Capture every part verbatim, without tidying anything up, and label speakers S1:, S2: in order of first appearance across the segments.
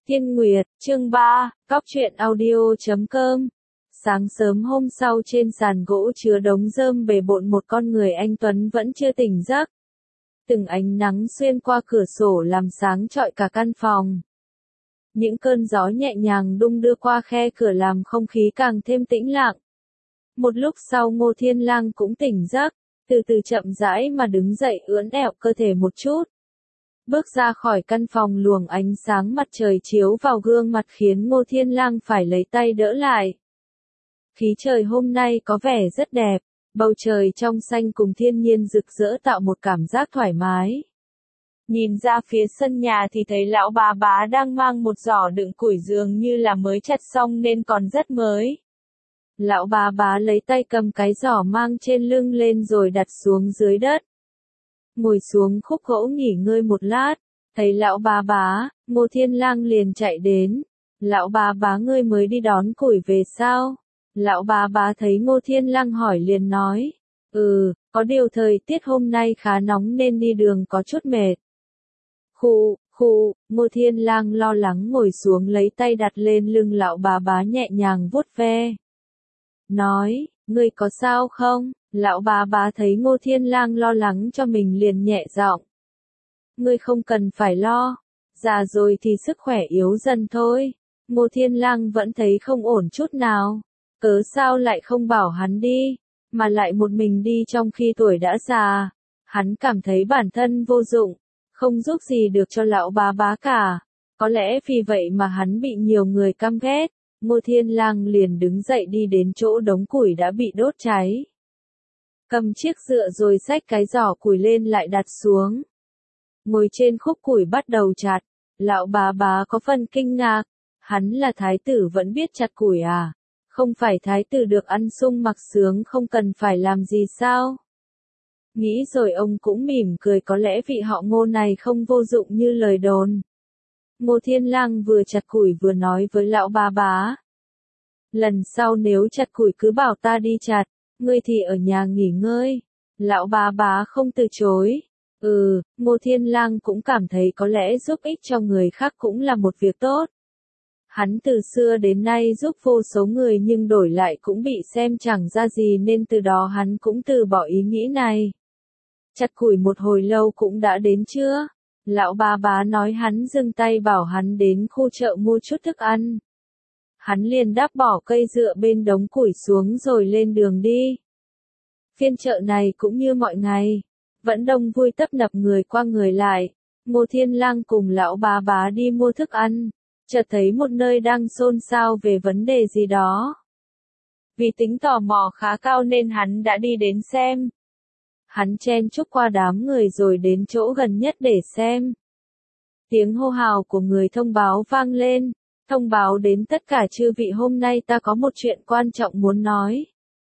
S1: Thiên Nguyệt, chương ba, cóc truyện audio chấm com. Sáng sớm hôm sau trên sàn gỗ chứa đống rơm bề bộn một con người anh Tuấn vẫn chưa tỉnh giấc. Từng ánh nắng xuyên qua cửa sổ làm sáng trọi cả căn phòng. Những cơn gió nhẹ nhàng đung đưa qua khe cửa làm không khí càng thêm tĩnh lặng. Một lúc sau Ngô Thiên Lang cũng tỉnh giấc, từ từ chậm rãi mà đứng dậy ưỡn ẹo cơ thể một chút. Bước ra khỏi căn phòng luồng ánh sáng mặt trời chiếu vào gương mặt khiến Ngô Thiên Lang phải lấy tay đỡ lại. Khí trời hôm nay có vẻ rất đẹp, bầu trời trong xanh cùng thiên nhiên rực rỡ tạo một cảm giác thoải mái. Nhìn ra phía sân nhà thì thấy lão bà bá đang mang một giỏ đựng củi dường như là mới chặt xong nên còn rất mới. Lão bà bá lấy tay cầm cái giỏ mang trên lưng lên rồi đặt xuống dưới đất. Ngồi xuống khúc gỗ nghỉ ngơi một lát, thấy lão bà bá, Ngô Thiên Lang liền chạy đến. Lão bà bá ngươi mới đi đón củi về sao? Lão bà bá thấy Ngô Thiên Lang hỏi liền nói, ừ, có điều thời tiết hôm nay khá nóng nên đi đường có chút mệt. Khụ, khụ, Ngô Thiên Lang lo lắng ngồi xuống lấy tay đặt lên lưng lão bà bá nhẹ nhàng vuốt ve. Nói, ngươi có sao không? Lão bà bá thấy Ngô Thiên Lang lo lắng cho mình liền nhẹ giọng. Ngươi không cần phải lo, già rồi thì sức khỏe yếu dần thôi. Ngô Thiên Lang vẫn thấy không ổn chút nào. Cớ sao lại không bảo hắn đi, mà lại một mình đi trong khi tuổi đã già. Hắn cảm thấy bản thân vô dụng, không giúp gì được cho lão bà bá cả. Có lẽ vì vậy mà hắn bị nhiều người căm ghét. Ngô Thiên Lang liền đứng dậy đi đến chỗ đống củi đã bị đốt cháy. Cầm chiếc dựa rồi xách cái giỏ củi lên lại đặt xuống. Ngồi trên khúc củi bắt đầu chặt. Lão bà bá có phần kinh ngạc. Hắn là thái tử vẫn biết chặt củi à? Không phải thái tử được ăn sung mặc sướng không cần phải làm gì sao? Nghĩ rồi ông cũng mỉm cười, có lẽ vị họ Ngô này không vô dụng như lời đồn. Ngô Thiên Lang vừa chặt củi vừa nói với lão bà bá. Lần sau nếu chặt củi cứ bảo ta đi chặt, ngươi thì ở nhà nghỉ ngơi. Lão bà bá không từ chối. Ừ, Ngô Thiên Lang cũng cảm thấy có lẽ giúp ích cho người khác cũng là một việc tốt. Hắn từ xưa đến nay giúp vô số người nhưng đổi lại cũng bị xem chẳng ra gì nên từ đó hắn cũng từ bỏ ý nghĩ này. Chặt củi một hồi lâu cũng đã đến trưa. Lão bà bá nói hắn dừng tay bảo hắn đến khu chợ mua chút thức ăn. Hắn liền đáp bỏ cây dựa bên đống củi xuống rồi lên đường đi. Phiên chợ này cũng như mọi ngày, vẫn đông vui tấp nập người qua người lại. Ngô Thiên Lang cùng lão bà bá đi mua thức ăn, chợt thấy một nơi đang xôn xao về vấn đề gì đó. Vì tính tò mò khá cao nên hắn đã đi đến xem. Hắn chen chúc qua đám người rồi đến chỗ gần nhất để xem. Tiếng hô hào của người thông báo vang lên, thông báo đến tất cả chư vị hôm nay ta có một chuyện quan trọng muốn nói.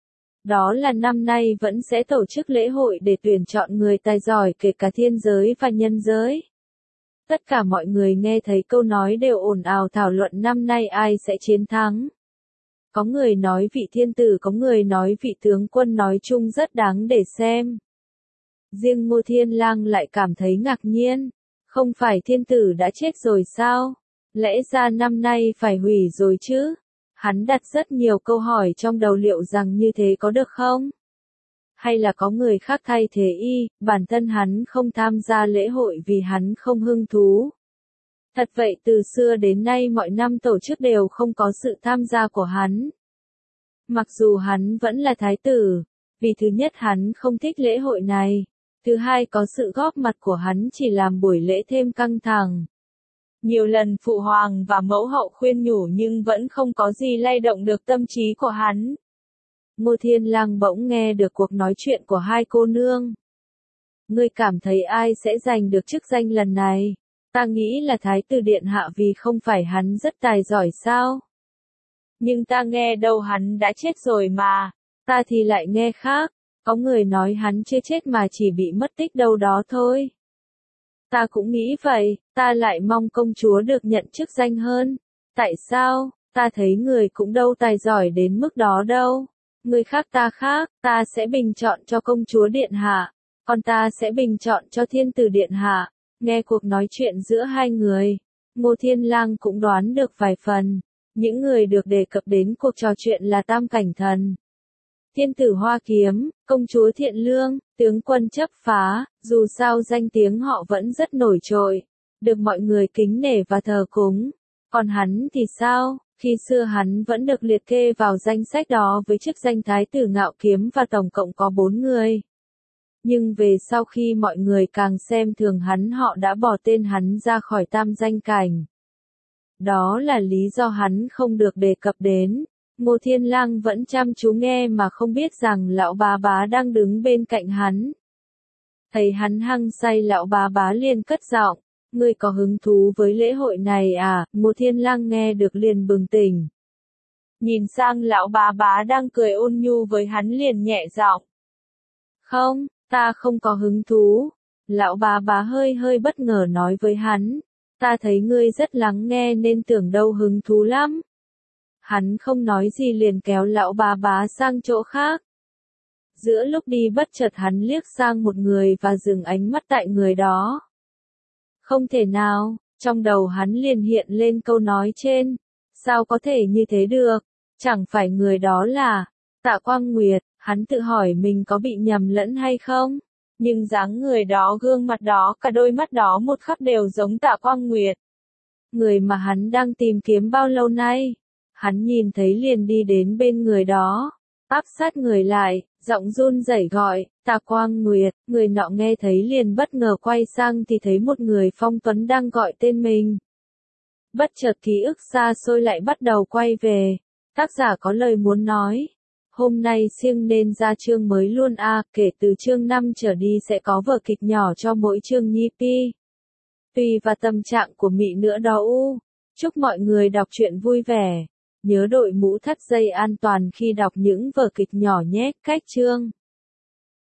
S1: Đó là năm nay vẫn sẽ tổ chức lễ hội để tuyển chọn người tài giỏi kể cả thiên giới và nhân giới. Tất cả mọi người nghe thấy câu nói đều ồn ào thảo luận năm nay ai sẽ chiến thắng. Có người nói vị thiên tử, có người nói vị tướng quân, nói chung rất đáng để xem. Riêng Ngô Thiên Lang lại cảm thấy ngạc nhiên. Không phải thiên tử đã chết rồi sao? Lẽ ra năm nay phải hủy rồi chứ? Hắn đặt rất nhiều câu hỏi trong đầu liệu rằng như thế có được không? Hay là có người khác thay thế y, bản thân hắn không tham gia lễ hội vì hắn không hứng thú. Thật vậy từ xưa đến nay mọi năm tổ chức đều không có sự tham gia của hắn. Mặc dù hắn vẫn là thái tử, vì thứ nhất hắn không thích lễ hội này, thứ hai có sự góp mặt của hắn chỉ làm buổi lễ thêm căng thẳng. Nhiều lần phụ hoàng và mẫu hậu khuyên nhủ nhưng vẫn không có gì lay động được tâm trí của hắn. Ngô Thiên Lang bỗng nghe được cuộc nói chuyện của hai cô nương. Ngươi cảm thấy ai sẽ giành được chức danh lần này? Ta nghĩ là thái tử điện hạ vì không phải hắn rất tài giỏi sao? Nhưng ta nghe đâu hắn đã chết rồi mà, ta thì lại nghe khác, có người nói hắn chưa chết mà chỉ bị mất tích đâu đó thôi. Ta cũng nghĩ vậy, ta lại mong công chúa được nhận chức danh hơn. Tại sao? Ta thấy người cũng đâu tài giỏi đến mức đó đâu. Người khác ta khác, ta sẽ bình chọn cho công chúa điện hạ, còn ta sẽ bình chọn cho thiên tử điện hạ. Nghe cuộc nói chuyện giữa hai người, Ngô Thiên Lang cũng đoán được vài phần. Những người được đề cập đến cuộc trò chuyện là Tam Cảnh Thần, Thiên tử Hoa Kiếm, Công chúa Thiện Lương, tướng quân Chấp Phá, dù sao danh tiếng họ vẫn rất nổi trội, được mọi người kính nể và thờ cúng. Còn hắn thì sao? Khi xưa hắn vẫn được liệt kê vào danh sách đó với chức danh Thái tử Ngạo Kiếm và tổng cộng có bốn người. Nhưng về sau khi mọi người càng xem thường hắn họ đã bỏ tên hắn ra khỏi tam danh cảnh. Đó là lý do hắn không được đề cập đến. Ngô Thiên Lang vẫn chăm chú nghe mà không biết rằng lão bá bá đang đứng bên cạnh hắn. Thấy hắn hăng say lão bá bá liền cất giọng, ngươi có hứng thú với lễ hội này à? Ngô Thiên Lang nghe được liền bừng tỉnh. Nhìn sang lão bá bá đang cười ôn nhu với hắn liền nhẹ giọng. Không, ta không có hứng thú. Lão bá bá hơi hơi bất ngờ nói với hắn. Ta thấy ngươi rất lắng nghe nên tưởng đâu hứng thú lắm. Hắn không nói gì liền kéo lão bá bá sang chỗ khác. Giữa lúc đi bất chợt hắn liếc sang một người và dừng ánh mắt tại người đó. Không thể nào, trong đầu hắn liền hiện lên câu nói trên. Sao có thể như thế được? Chẳng phải người đó là Tạ Quang Nguyệt, hắn tự hỏi mình có bị nhầm lẫn hay không? Nhưng dáng người đó, gương mặt đó, cả đôi mắt đó một khắc đều giống Tạ Quang Nguyệt. Người mà hắn đang tìm kiếm bao lâu nay? Hắn nhìn thấy liền đi đến bên người đó, áp sát người lại, giọng run rẩy gọi, Tạ Quang Nguyệt. Người nọ nghe thấy liền bất ngờ quay sang thì thấy một người phong tuấn đang gọi tên mình. Bất chợt ký ức xa xôi lại bắt đầu quay về. Tác giả có lời muốn nói. Hôm nay siêng nên ra chương mới luôn a, à, kể từ chương năm trở đi sẽ có vở kịch nhỏ cho mỗi chương nhi pi. Tùy và tâm trạng của mị nữa đó u. Chúc mọi người đọc truyện vui vẻ. Nhớ đội mũ thắt dây an toàn khi đọc những vở kịch nhỏ nhé. Cách chương